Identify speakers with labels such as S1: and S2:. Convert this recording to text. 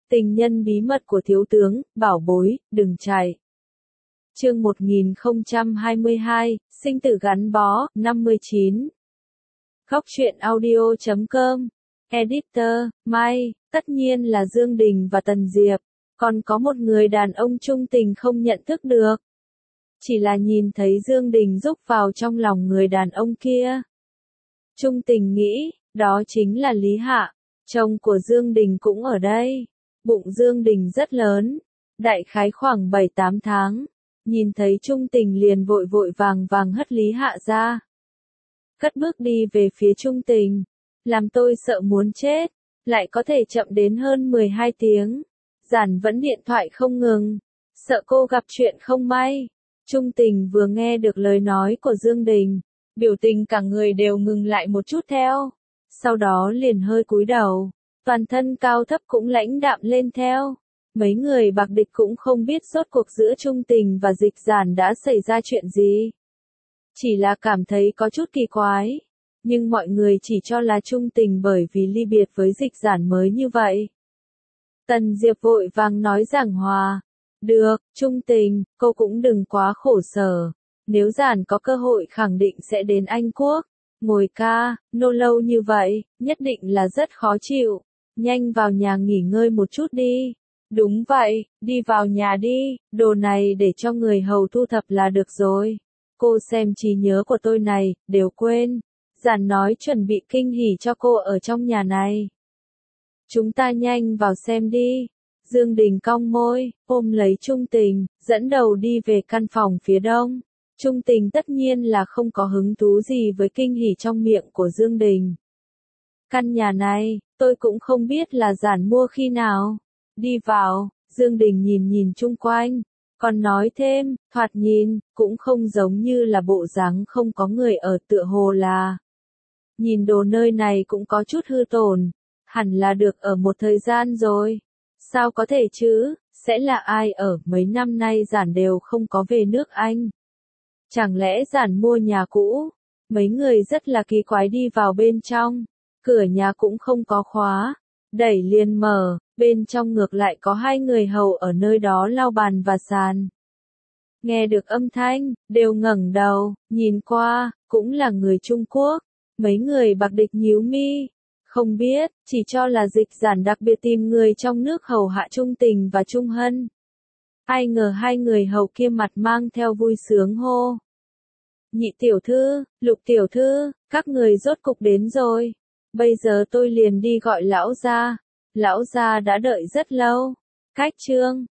S1: Tình nhân bí mật của thiếu tướng, bảo bối, đừng chạy. Chương 1022, sinh tử gắn bó, 59. Góc truyện audio.com. Editor, Mai, tất nhiên là Dương Đình và Tần Diệp. Còn có một người đàn ông trung tình không nhận thức được. Chỉ là nhìn thấy Dương Đình rúc vào trong lòng người đàn ông kia. Trung tình nghĩ, đó chính là Lý Hạ. Chồng của Dương Đình cũng ở đây. Bụng Dương Đình rất lớn, đại khái khoảng 7-8 tháng. Nhìn thấy Trung tình liền vội vội vàng vàng hất Lý Hạ ra. Cất bước đi về phía Trung tình. Làm tôi sợ muốn chết, lại có thể chậm đến hơn 12 tiếng. Giản vẫn điện thoại không ngừng, sợ cô gặp chuyện không may. Trung tình vừa nghe được lời nói của Dương Đình, biểu tình cả người đều ngừng lại một chút theo. Sau đó liền hơi cúi đầu, toàn thân cao thấp cũng lãnh đạm lên theo. Mấy người bạc địch cũng không biết rốt cuộc giữa Trung tình và Dịch Giản đã xảy ra chuyện gì. Chỉ là cảm thấy có chút kỳ quái. Nhưng mọi người chỉ cho là Trung tình bởi vì ly biệt với Dịch Giản mới như vậy. Tần Diệp vội vàng nói giảng hòa. Được, Trung tình, cô cũng đừng quá khổ sở. Nếu Giản có cơ hội khẳng định sẽ đến Anh Quốc. Ngồi ca, nô lâu như vậy, nhất định là rất khó chịu. Nhanh vào nhà nghỉ ngơi một chút đi. Đúng vậy, đi vào nhà đi, đồ này để cho người hầu thu thập là được rồi. Cô xem trí nhớ của tôi này, đều quên. Giản nói chuẩn bị kinh hỉ cho cô ở trong nhà này. Chúng ta nhanh vào xem đi. Dương Đình cong môi, ôm lấy Trung tình, dẫn đầu đi về căn phòng phía đông. Trung tình tất nhiên là không có hứng thú gì với kinh hỉ trong miệng của Dương Đình. Căn nhà này, tôi cũng không biết là Giản mua khi nào. Đi vào, Dương Đình nhìn nhìn chung quanh, còn nói thêm, thoạt nhìn, cũng không giống như là bộ dáng không có người ở, tựa hồ là. Nhìn đồ nơi này cũng có chút hư tổn, hẳn là được ở một thời gian rồi. Sao có thể chứ, sẽ là ai ở, mấy năm nay Giản đều không có về nước Anh. Chẳng lẽ Giản mua nhà cũ? Mấy người rất là kỳ quái đi vào bên trong, cửa nhà cũng không có khóa, đẩy liền mở, bên trong ngược lại có hai người hầu ở nơi đó lau bàn và sàn. Nghe được âm thanh, đều ngẩng đầu, nhìn qua, cũng là người Trung Quốc. Mấy người bạc địch nhíu mi, không biết, chỉ cho là Dịch Giản đặc biệt tìm người trong nước hầu hạ Trung tình và Trung Hân. Ai ngờ hai người hầu kia mặt mang theo vui sướng hô. Nhị tiểu thư, Lục tiểu thư, các người rốt cục đến rồi. Bây giờ tôi liền đi gọi lão gia. Lão gia đã đợi rất lâu. Cách chương